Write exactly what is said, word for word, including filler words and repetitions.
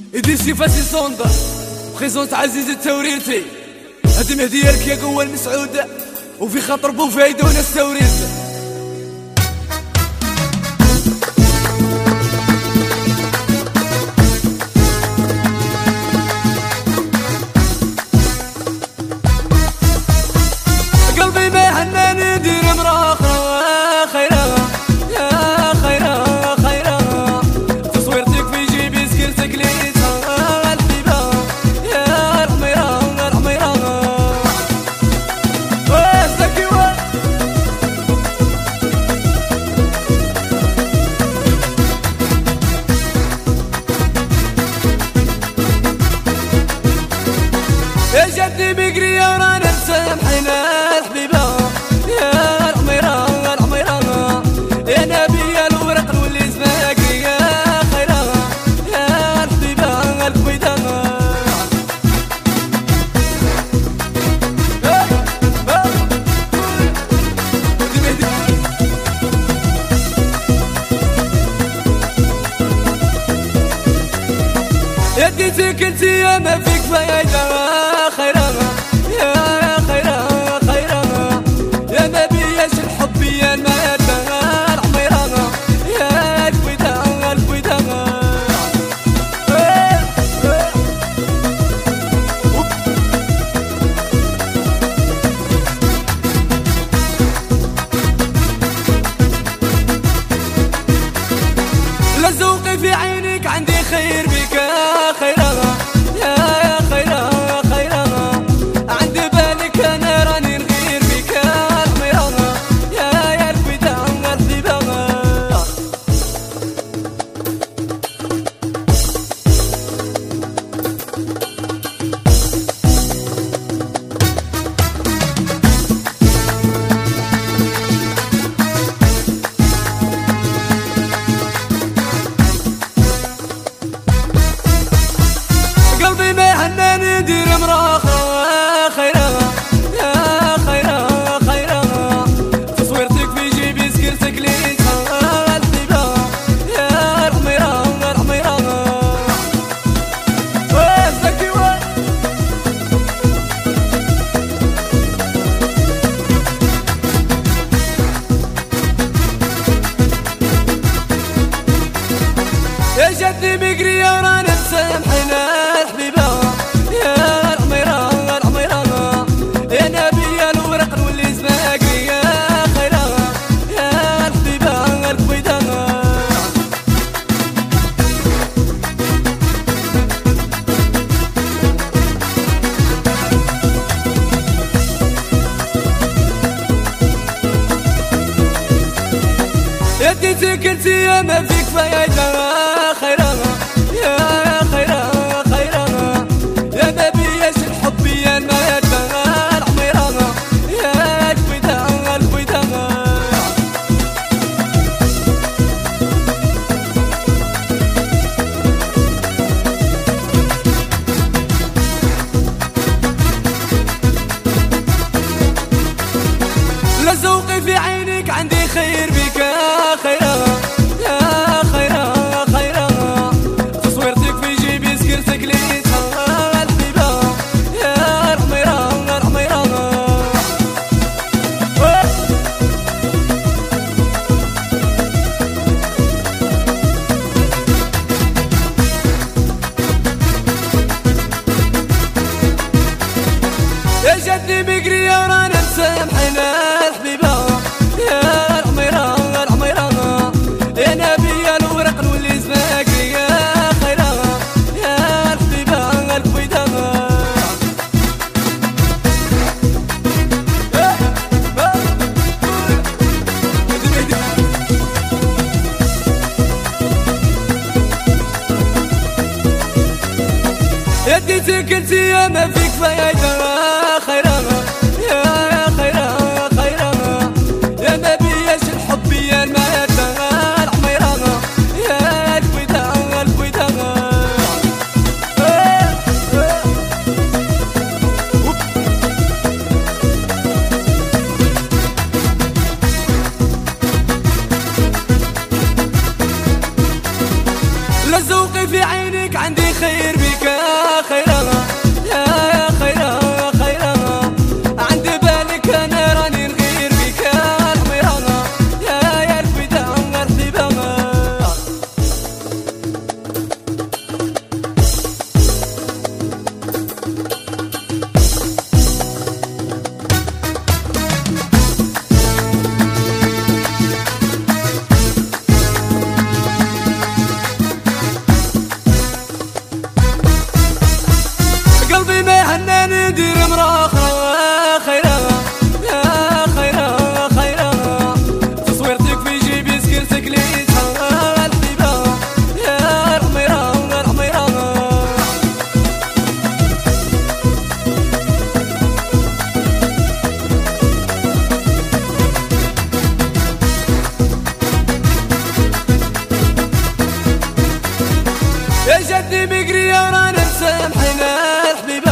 إيدي سي فاسي صوندا بريزونت عزيز التوريتي. هادي مهدية لك يا قوة المسعودة وفي خاطر بوفايدة وناس توريتي. قلبي ما يهناني ندير مراخة خيرها يا خيرها خيرها. تصويرتك في جيبي سكرتك ليتها الحبيبة يا الحميرة الحميرة. واه زكي واه يا جدي بقرية رانا مسامحينا يديتك انت يا ما فيك فايدة خيرها يا خيرها خيرها. يا ما بياش الحب يا المادة الحميرة يا الكويدة الكويدة. لا ذوقي في عينك عندي خير بك خيرها يا خيرها خيرها. عندي بالك انا راني نغير بك الحميرة يا يا الكويدة الحبيبة. قلبي ما يهناني ندير مراخة خيرها يا خيرها خيرها. تصويرتك في جيبي سكرتك ليتها الحبيبة يا الحميرة الحميرة. واه زكي واه يا جدي بقرية رانا مسامحينا يديتك انت يا ما فيك فايدة خيرها يا خيرها خيرها. يا ما بياش الحب يا المادة الحميرة يا الكويدة الكويدة. لا ذوقي في عينك عندي خير بك خيرها يا خيرها خيرها. تصويرتك في جيبي سكرتك ليتها الحبيبة يا الحميرة الحميرة. يا جدي بقرية رانا مسامحينا الحبيبة يا الحميرة الحميرة. يا نبي الورق نولي زماكي يا خيرها يا الحبيبة الكويدة. يديتك انت يا ما فيك فايدة خيرها يا خيرها خيرها. يا ما بياش الحب يا المادة الحميرة يا الكويدة الكويدة. لا ذوقي في عينك عندي خير بك يا خيرا يا يا خيرا خيرا عندي بالك انا راني نغير بك يا الحميرة يا يا الفدا مرحبا قلبي ما يهنى ندير امرأة أخرى خيرا يا خيرا خيرا تصويرتك في جيبي سكرتك ليتها الحبيبة يا الحميرة الحميرة يا جدي بقري يا رانا مسامحنا الحبيبة